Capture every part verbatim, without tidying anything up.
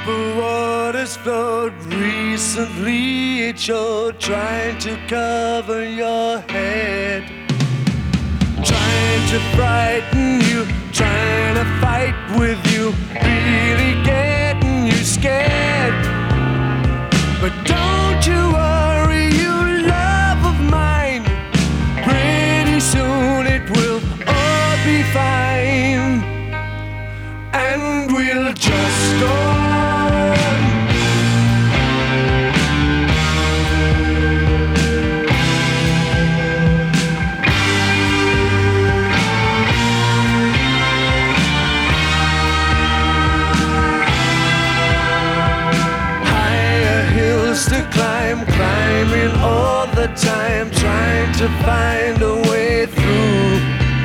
Purple waters flowed recently. It showed trying to cover your head, trying to frighten you, trying to fight with you, really getting you scared. But don't you worry, you love of mine. Pretty soon it will all be fine, and we'll just go on. Higher hills to climb, climbing all the time, trying to find a way through.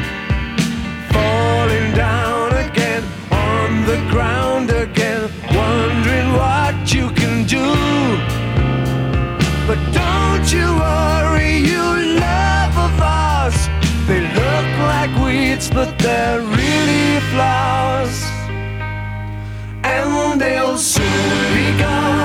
Falling down again, on the ground again, wondering what you can do. But don't you worry, you love of ours. They look like weeds, but they're really flowers, and they'll soon be gone.